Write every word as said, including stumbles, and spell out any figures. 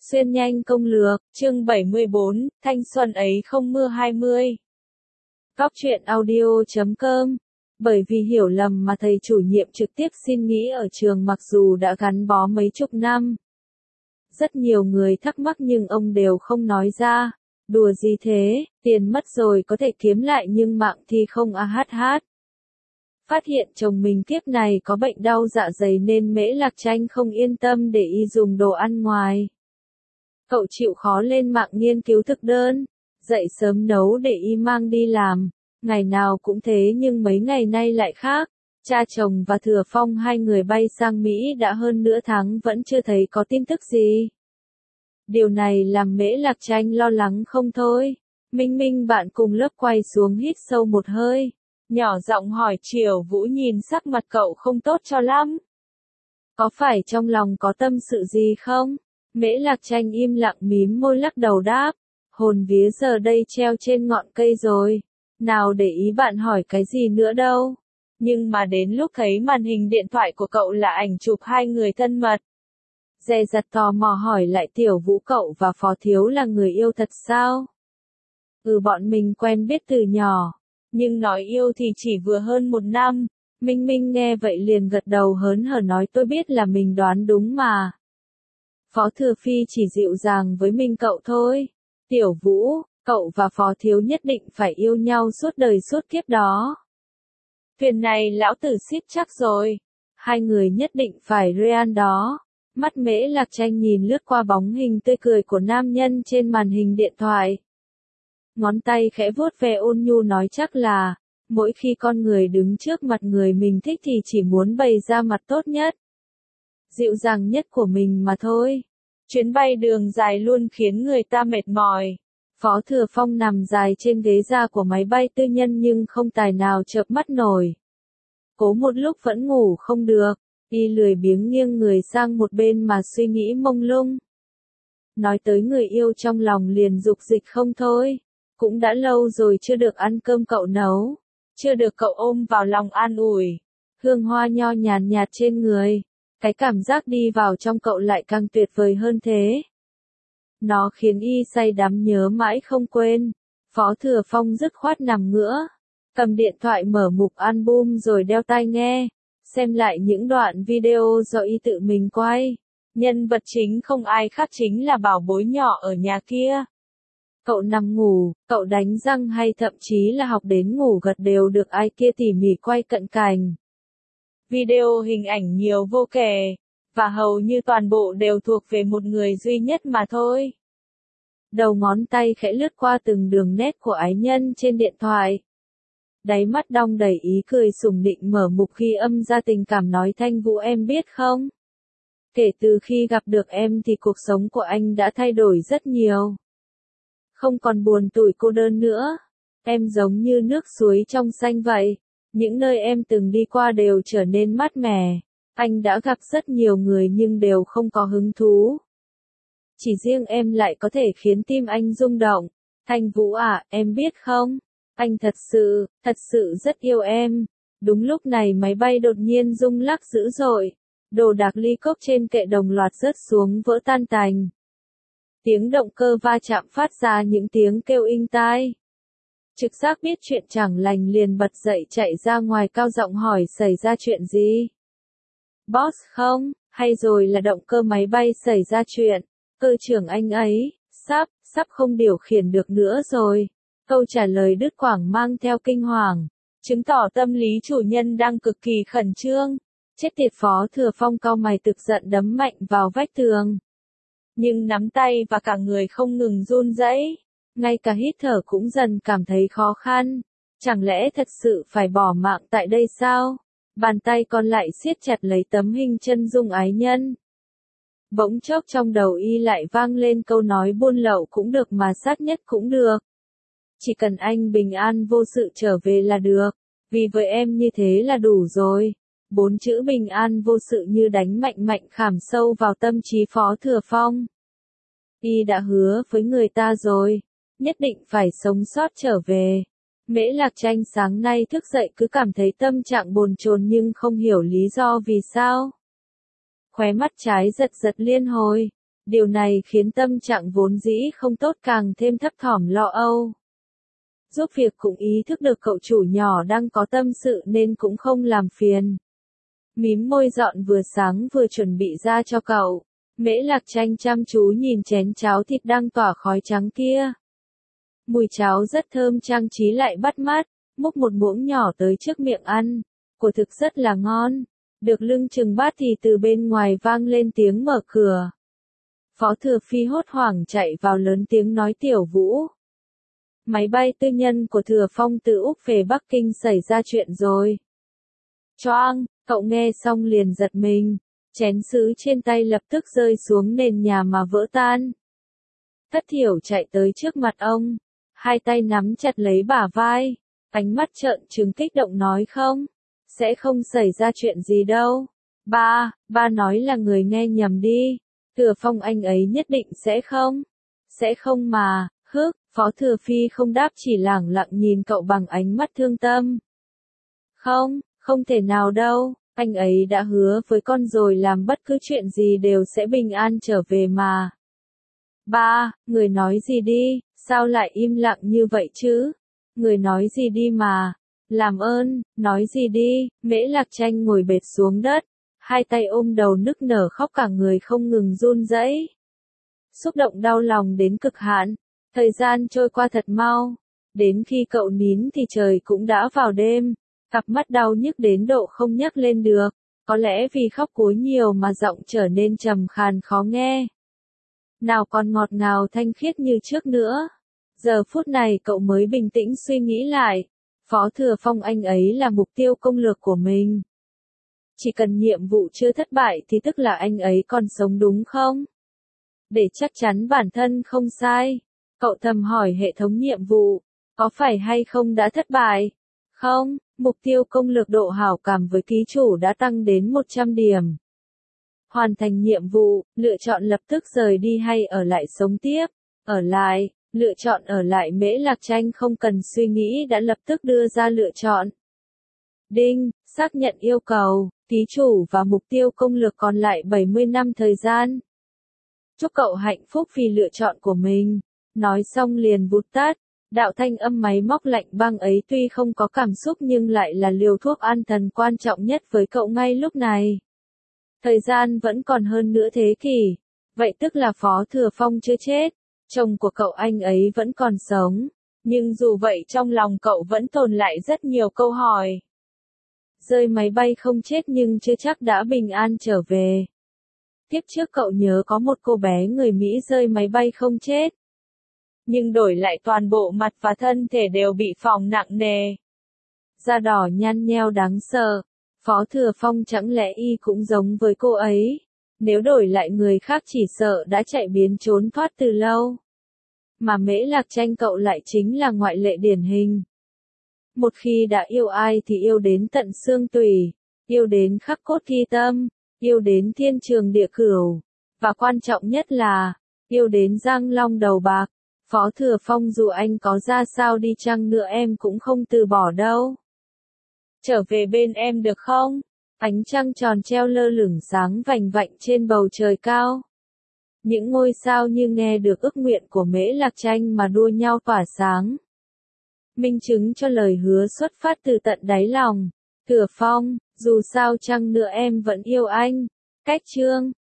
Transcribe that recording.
Xuyên nhanh công lược, chương bảy mươi bốn, thanh xuân ấy không mưa hai mươi. Góc truyện audio chấm com. Bởi vì hiểu lầm mà thầy chủ nhiệm trực tiếp xin nghỉ ở trường mặc dù đã gắn bó mấy chục năm. Rất nhiều người thắc mắc nhưng ông đều không nói ra. Đùa gì thế, tiền mất rồi có thể kiếm lại nhưng mạng thì không a hát hát. Phát hiện chồng mình kiếp này có bệnh đau dạ dày nên Mễ Lạc Tranh không yên tâm để y dùng đồ ăn ngoài. Cậu chịu khó lên mạng nghiên cứu thực đơn, dậy sớm nấu để y mang đi làm, ngày nào cũng thế nhưng mấy ngày nay lại khác. Cha chồng và Thừa Phong hai người bay sang Mỹ đã hơn nửa tháng vẫn chưa thấy có tin tức gì. Điều này làm Mễ Lạc Tranh lo lắng không thôi. Minh Minh bạn cùng lớp quay xuống hít sâu một hơi, nhỏ giọng hỏi Triều Vũ nhìn sắc mặt cậu không tốt cho lắm. Có phải trong lòng có tâm sự gì không? Mễ Lạc Tranh im lặng mím môi lắc đầu đáp, hồn vía giờ đây treo trên ngọn cây rồi, nào để ý bạn hỏi cái gì nữa đâu. Nhưng mà đến lúc thấy màn hình điện thoại của cậu là ảnh chụp hai người thân mật. Dè dặt tò mò hỏi lại Tiểu Vũ cậu và Phó Thiếu là người yêu thật sao? Ừ, bọn mình quen biết từ nhỏ, nhưng nói yêu thì chỉ vừa hơn một năm. Minh Minh nghe vậy liền gật đầu hớn hở nói tôi biết là mình đoán đúng mà. Phó Thừa Phi chỉ dịu dàng với Minh cậu thôi. Tiểu Vũ, cậu và Phó Thiếu nhất định phải yêu nhau suốt đời suốt kiếp đó. Thuyền này lão tử xiết chắc rồi. Hai người nhất định phải real đó. Mắt Mễ Lạc Tranh nhìn lướt qua bóng hình tươi cười của nam nhân trên màn hình điện thoại. Ngón tay khẽ vuốt ve ôn nhu nói chắc là, mỗi khi con người đứng trước mặt người mình thích thì chỉ muốn bày ra mặt tốt nhất, dịu dàng nhất của mình mà thôi. Chuyến bay đường dài luôn khiến người ta mệt mỏi. Phó Thừa Phong nằm dài trên ghế da của máy bay tư nhân nhưng không tài nào chợp mắt nổi. Cố một lúc vẫn ngủ không được, y lười biếng nghiêng người sang một bên mà suy nghĩ mông lung. Nói tới người yêu trong lòng liền dục dịch không thôi. Cũng đã lâu rồi chưa được ăn cơm cậu nấu, chưa được cậu ôm vào lòng an ủi. Hương hoa nho nhàn nhạt trên người, cái cảm giác đi vào trong cậu lại càng tuyệt vời hơn thế. Nó khiến y say đắm nhớ mãi không quên. Phó Thừa Phong dứt khoát nằm ngửa, cầm điện thoại mở mục album rồi đeo tai nghe, xem lại những đoạn video do y tự mình quay. Nhân vật chính không ai khác chính là bảo bối nhỏ ở nhà kia. Cậu nằm ngủ, cậu đánh răng hay thậm chí là học đến ngủ gật đều được ai kia tỉ mỉ quay cận cảnh. Video hình ảnh nhiều vô kể, và hầu như toàn bộ đều thuộc về một người duy nhất mà thôi. Đầu ngón tay khẽ lướt qua từng đường nét của ái nhân trên điện thoại. Đáy mắt đong đầy ý cười sủng nịnh mở mục khi âm ra tình cảm nói Thanh Vũ em biết không? Kể từ khi gặp được em thì cuộc sống của anh đã thay đổi rất nhiều. Không còn buồn tủi cô đơn nữa. Em giống như nước suối trong xanh vậy. Những nơi em từng đi qua đều trở nên mát mẻ. Anh đã gặp rất nhiều người nhưng đều không có hứng thú. Chỉ riêng em lại có thể khiến tim anh rung động. Thanh Vũ à, em biết không? Anh thật sự, thật sự rất yêu em. Đúng lúc này máy bay đột nhiên rung lắc dữ dội. Đồ đạc ly cốc trên kệ đồng loạt rớt xuống vỡ tan tành. Tiếng động cơ va chạm phát ra những tiếng kêu inh tai. Trực giác biết chuyện chẳng lành liền bật dậy chạy ra ngoài cao giọng hỏi xảy ra chuyện gì? Boss không, hay rồi là động cơ máy bay xảy ra chuyện, cơ trưởng anh ấy, sắp, sắp không điều khiển được nữa rồi. Câu trả lời đứt quãng mang theo kinh hoàng, chứng tỏ tâm lý chủ nhân đang cực kỳ khẩn trương. Chết tiệt, Phó Thừa Phong cau mày tức giận đấm mạnh vào vách tường. Nhưng nắm tay và cả người không ngừng run rẩy, ngay cả hít thở cũng dần cảm thấy khó khăn. Chẳng lẽ thật sự phải bỏ mạng tại đây sao? Bàn tay còn lại siết chặt lấy tấm hình chân dung ái nhân. Bỗng chốc trong đầu y lại vang lên câu nói buôn lậu cũng được mà sát nhất cũng được. Chỉ cần anh bình an vô sự trở về là được, vì với em như thế là đủ rồi. Bốn chữ bình an vô sự như đánh mạnh mạnh khảm sâu vào tâm trí Phó Thừa Phong. Y đã hứa với người ta rồi, nhất định phải sống sót trở về. Mễ Lạc Tranh sáng nay thức dậy cứ cảm thấy tâm trạng bồn chồn nhưng không hiểu lý do vì sao. Khóe mắt trái giật giật liên hồi, Điều này khiến tâm trạng vốn dĩ không tốt càng thêm thấp thỏm lo âu. Giúp việc cũng ý thức được cậu chủ nhỏ đang có tâm sự nên cũng không làm phiền. Mím môi dọn vừa sáng vừa chuẩn bị ra cho cậu. Mễ Lạc Tranh chăm chú nhìn chén cháo thịt đang tỏa khói trắng kia. Mùi cháo rất thơm trang trí lại bắt mắt, múc một muỗng nhỏ tới trước miệng ăn. Quả thực rất là ngon. Được lưng chừng bát thì từ bên ngoài vang lên tiếng mở cửa. Phó Thừa Phi hốt hoảng chạy vào lớn tiếng nói Tiểu Vũ. Máy bay tư nhân của Thừa Phong từ Úc về Bắc Kinh xảy ra chuyện rồi. Choang, cậu nghe xong liền giật mình. Chén sứ trên tay lập tức rơi xuống nền nhà mà vỡ tan. Thất Thiểu chạy tới trước mặt ông. Hai tay nắm chặt lấy bả vai. Ánh mắt trợn trừng kích động nói không. Sẽ không xảy ra chuyện gì đâu. Ba, ba nói là người nghe nhầm đi. Thừa Phong anh ấy nhất định sẽ không. Sẽ không mà, hức, Phó Thừa Phi không đáp chỉ lẳng lặng nhìn cậu bằng ánh mắt thương tâm. Không, không thể nào đâu, anh ấy đã hứa với con rồi làm bất cứ chuyện gì đều sẽ bình an trở về mà. Ba, người nói gì đi, sao lại im lặng như vậy chứ? Người nói gì đi mà. Làm ơn, nói gì đi, Mễ Lạc Tranh ngồi bệt xuống đất, hai tay ôm đầu nức nở khóc cả người không ngừng run rẩy. Xúc động đau lòng đến cực hạn, thời gian trôi qua thật mau, đến khi cậu nín thì trời cũng đã vào đêm, cặp mắt đau nhức đến độ không nhấc lên được, có lẽ vì khóc cúi nhiều mà giọng trở nên trầm khàn khó nghe. Nào còn ngọt ngào thanh khiết như trước nữa. Giờ phút này cậu mới bình tĩnh suy nghĩ lại. Phó Thừa Phong anh ấy là mục tiêu công lược của mình. Chỉ cần nhiệm vụ chưa thất bại thì tức là anh ấy còn sống đúng không? Để chắc chắn bản thân không sai, cậu thầm hỏi hệ thống nhiệm vụ, có phải hay không đã thất bại? Không, mục tiêu công lược độ hảo cảm với ký chủ đã tăng đến một trăm điểm. Hoàn thành nhiệm vụ, lựa chọn lập tức rời đi hay ở lại sống tiếp, ở lại. Lựa chọn ở lại Mễ Lạc Tranh không cần suy nghĩ đã lập tức đưa ra lựa chọn. Đinh, xác nhận yêu cầu, ký chủ và mục tiêu công lược còn lại bảy mươi năm thời gian. Chúc cậu hạnh phúc vì lựa chọn của mình. Nói xong liền vụt tắt, đạo thanh âm máy móc lạnh băng ấy tuy không có cảm xúc nhưng lại là liều thuốc an thần quan trọng nhất với cậu ngay lúc này. Thời gian vẫn còn hơn nửa thế kỷ, vậy tức là Phó Thừa Phong chưa chết. Chồng của cậu anh ấy vẫn còn sống, nhưng dù vậy trong lòng cậu vẫn tồn lại rất nhiều câu hỏi. Rơi máy bay không chết nhưng chưa chắc đã bình an trở về. Tiếp trước cậu nhớ có một cô bé người Mỹ rơi máy bay không chết. Nhưng đổi lại toàn bộ mặt và thân thể đều bị phỏng nặng nề. Da đỏ nhăn nheo đáng sợ. Phó Thừa Phong chẳng lẽ y cũng giống với cô ấy. Nếu đổi lại người khác chỉ sợ đã chạy biến trốn thoát từ lâu. Mà Mễ Lạc Tranh cậu lại chính là ngoại lệ điển hình. Một khi đã yêu ai thì yêu đến tận xương tủy, yêu đến khắc cốt ghi tâm, yêu đến thiên trường địa cửu, và quan trọng nhất là, yêu đến răng long đầu bạc. Phó Thừa Phong dù anh có ra sao đi chăng nữa em cũng không từ bỏ đâu. Trở về bên em được không? Ánh trăng tròn treo lơ lửng sáng vành vạnh trên bầu trời cao. Những ngôi sao như nghe được ước nguyện của Mễ Lạc Tranh mà đua nhau tỏa sáng. Minh chứng cho lời hứa xuất phát từ tận đáy lòng. Thừa Phong, dù sao chăng nữa em vẫn yêu anh. Cách chương